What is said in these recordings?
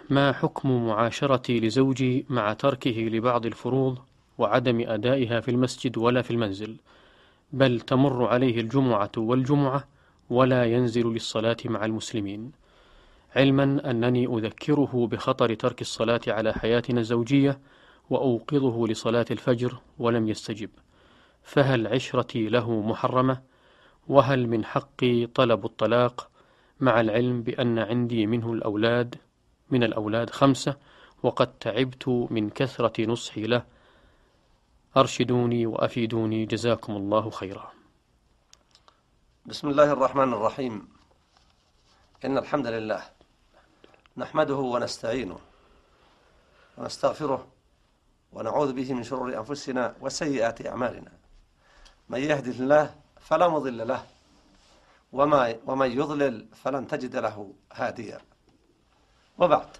ما حكم معاشرتي لزوجي مع تركه لبعض الفروض وعدم أدائها في المسجد ولا في المنزل، بل تمر عليه الجمعة والجمعة ولا ينزل للصلاة مع المسلمين، علما أنني أذكره بخطر ترك الصلاة على حياتنا الزوجية وأوقظه لصلاة الفجر ولم يستجب، فهل عشرتي له محرمة؟ وهل من حقي طلب الطلاق مع العلم بأن عندي من الأولاد 5 وقد تعبت من كثرة نصحي له؟ أرشدوني وأفيدوني جزاكم الله خيرا. بسم الله الرحمن الرحيم. إن الحمد لله نحمده ونستعينه ونستغفره ونعوذ به من شرور أنفسنا وسيئات أعمالنا. من يهده الله فلا مضل له ومن يضلل فلن تجد له هاديا. وبعد،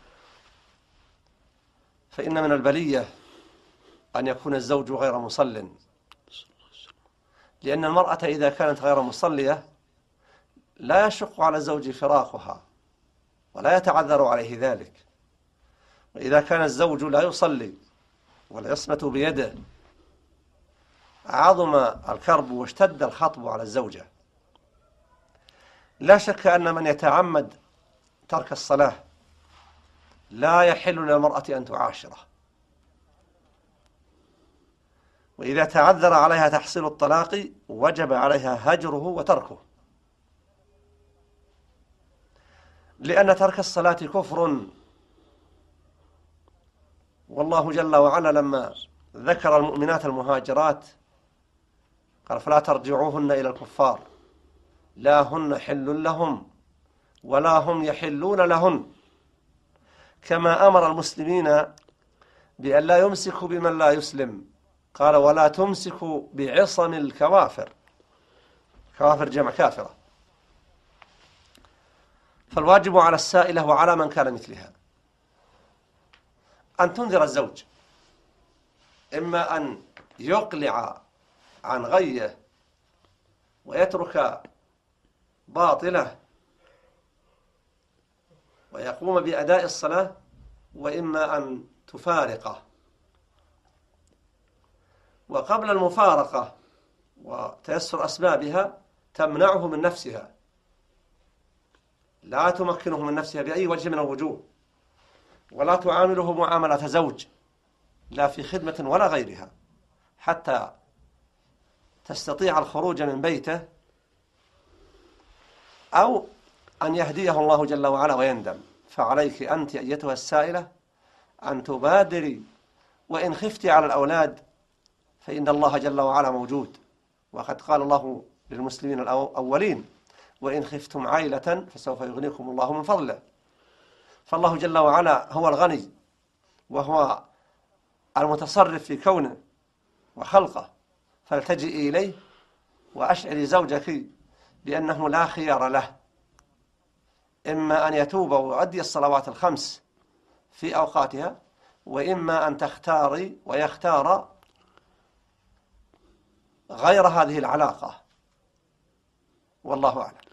فإن من البلية أن يكون الزوج غير مصل، لأن المرأة إذا كانت غير مصلية لا يشق على الزوج فراقها ولا يتعذر عليه ذلك، وإذا كان الزوج لا يصلي والعصمة بيده عظم الكرب واشتد الخطب على الزوجة. لا شك أن من يتعمد ترك الصلاة لا يحل للمرأة أن تعاشره، وإذا تعذر عليها تحصيل الطلاق وجب عليها هجره وتركه، لأن ترك الصلاة كفر. والله جل وعلا لما ذكر المؤمنات المهاجرات قال: فلا ترجعوهن إلى الكفار لا هن حل لهم ولا هم يحلون لهن، كما أمر المسلمين بأن لا يمسكوا بمن لا يسلم، قال: ولا تمسكوا بعصم الكوافر. كوافر جمع كافرة. فالواجب على السائلة وعلى من كان مثلها أن تنذر الزوج، إما أن يقلع عن غيه ويترك باطله ويقوم بأداء الصلاة، وإما أن تفارقه، وقبل المفارقة وتيسر أسبابها تمنعه من نفسها، لا تمكنه من نفسها بأي وجه من الوجوه، ولا تعامله معاملة زوج لا في خدمة ولا غيرها، حتى تستطيع الخروج من بيته، أو أن يهديه الله جل وعلا ويندم. فعليك أنت أيتها السائلة أن تبادري، وإن خفت على الأولاد فإن الله جل وعلا موجود، وقد قال الله للمسلمين الأولين: وإن خفتم عائلة فسوف يغنيكم الله من فضله. فالله جل وعلا هو الغني وهو المتصرف في كونه وخلقه، فالتجئي إليه وأشعري زوجك بأنه لا خيار له، إما أن يتوب ويؤدي الصلوات الخمس في أوقاتها، وإما أن تختاري ويختار غير هذه العلاقة، والله أعلم.